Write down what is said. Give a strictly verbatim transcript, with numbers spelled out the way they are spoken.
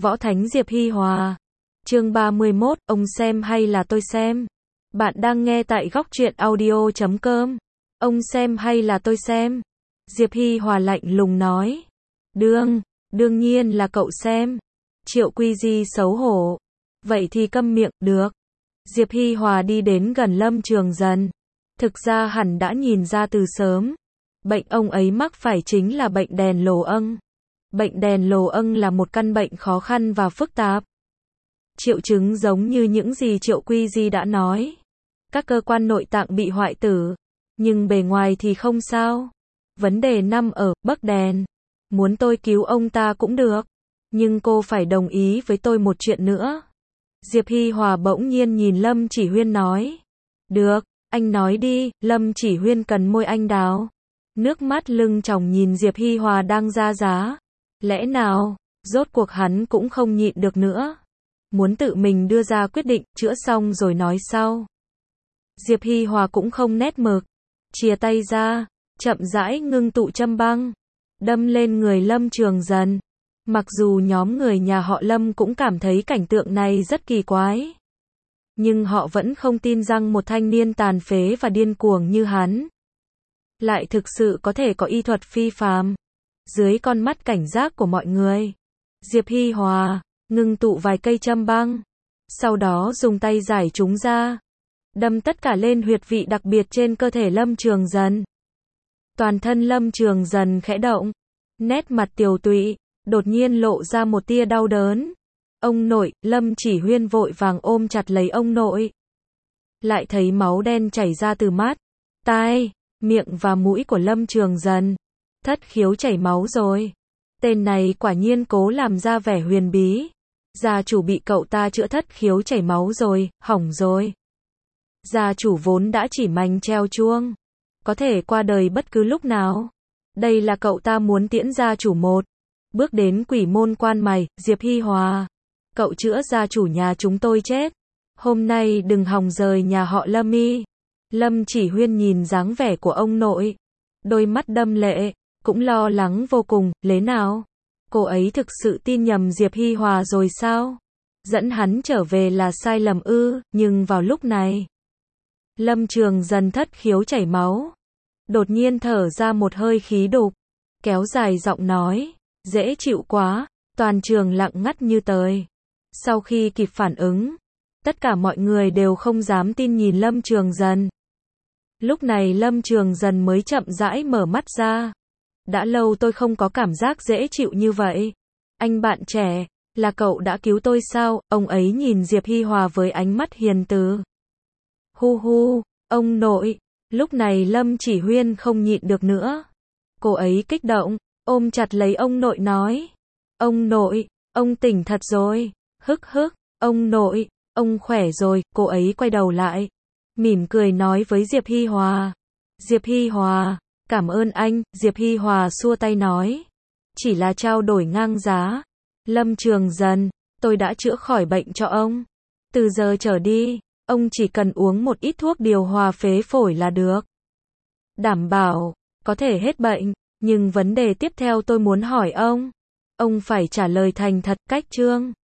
Võ Thánh Diệp Hi Hòa. Chương ba mươi mốt, ông xem hay là tôi xem? Bạn đang nghe tại góc truyện audio chấm com. Ông xem hay là tôi xem? Diệp Hi Hòa lạnh lùng nói. Đương, đương nhiên là cậu xem. Triệu Quy Di xấu hổ. Vậy thì câm miệng, được. Diệp Hi Hòa đi đến gần Lâm Trường Dần. Thực ra hẳn đã nhìn ra từ sớm. Bệnh ông ấy mắc phải chính là bệnh đèn lồ âng. Bệnh đèn lồ âng là một căn bệnh khó khăn và phức tạp. Triệu chứng giống như những gì Triệu Quy Di đã nói. Các cơ quan nội tạng bị hoại tử, nhưng bề ngoài thì không sao. Vấn đề nằm ở bấc đèn. Muốn tôi cứu ông ta cũng được, nhưng cô phải đồng ý với tôi một chuyện nữa. Diệp Hi Hòa bỗng nhiên nhìn Lâm Chỉ Huyên nói. Được, anh nói đi. Lâm Chỉ Huyên cần môi anh đào. Nước mắt lưng tròng nhìn Diệp Hi Hòa đang ra giá. Lẽ nào, rốt cuộc hắn cũng không nhịn được nữa. Muốn tự mình đưa ra quyết định, chữa xong rồi nói sau. Diệp Hi Hòa cũng không nét mực. Chìa tay ra, chậm rãi ngưng tụ châm băng. Đâm lên người Lâm Trường Dần. Mặc dù nhóm người nhà họ Lâm cũng cảm thấy cảnh tượng này rất kỳ quái. Nhưng họ vẫn không tin rằng một thanh niên tàn phế và điên cuồng như hắn lại thực sự có thể có y thuật phi phàm. Dưới con mắt cảnh giác của mọi người, Diệp Hi Hòa ngưng tụ vài cây châm băng, sau đó dùng tay giải chúng ra, đâm tất cả lên huyệt vị đặc biệt trên cơ thể Lâm Trường Dần. Toàn thân Lâm Trường Dần khẽ động, nét mặt tiều tụy, đột nhiên lộ ra một tia đau đớn. Ông nội, Lâm Chỉ Huyên vội vàng ôm chặt lấy ông nội. Lại thấy máu đen chảy ra từ mắt, tai, miệng và mũi của Lâm Trường Dần. Thất khiếu chảy máu rồi. Tên này quả nhiên cố làm ra vẻ huyền bí. Gia chủ bị cậu ta chữa thất khiếu chảy máu rồi, hỏng rồi. Gia chủ vốn đã chỉ mành treo chuông, có thể qua đời bất cứ lúc nào. Đây là cậu ta muốn tiễn gia chủ một bước đến quỷ môn quan mày. Diệp Hi Hòa, cậu chữa gia chủ nhà chúng tôi chết, hôm nay đừng hòng rời nhà họ Lâm y. Lâm Chỉ Huyên nhìn dáng vẻ của ông nội, đôi mắt đâm lệ, cũng lo lắng vô cùng. Lẽ nào cô ấy thực sự tin nhầm Diệp Hi Hòa rồi sao? Dẫn hắn trở về là sai lầm ư? Nhưng vào lúc này, Lâm Trường Dần thất khiếu chảy máu, đột nhiên thở ra một hơi khí đục, kéo dài giọng nói, dễ chịu quá. Toàn trường lặng ngắt như tờ. Sau khi kịp phản ứng, tất cả mọi người đều không dám tin nhìn Lâm Trường Dần. Lúc này Lâm Trường Dần mới chậm rãi mở mắt ra. Đã lâu tôi không có cảm giác dễ chịu như vậy. Anh bạn trẻ, là cậu đã cứu tôi sao? Ông ấy nhìn Diệp Hi Hòa với ánh mắt hiền từ. Hu hu, ông nội. Lúc này Lâm Chỉ Huyên không nhịn được nữa. Cô ấy kích động, ôm chặt lấy ông nội nói. Ông nội, ông tỉnh thật rồi. Hức hức, ông nội, ông khỏe rồi. Cô ấy quay đầu lại, mỉm cười nói với Diệp Hi Hòa. Diệp Hi Hòa, cảm ơn anh. Diệp Hi Hòa xua tay nói. Chỉ là trao đổi ngang giá. Lâm Trường Dần, tôi đã chữa khỏi bệnh cho ông. Từ giờ trở đi, ông chỉ cần uống một ít thuốc điều hòa phế phổi là được. Đảm bảo, có thể hết bệnh. Nhưng vấn đề tiếp theo tôi muốn hỏi ông. Ông phải trả lời thành thật. Cách chương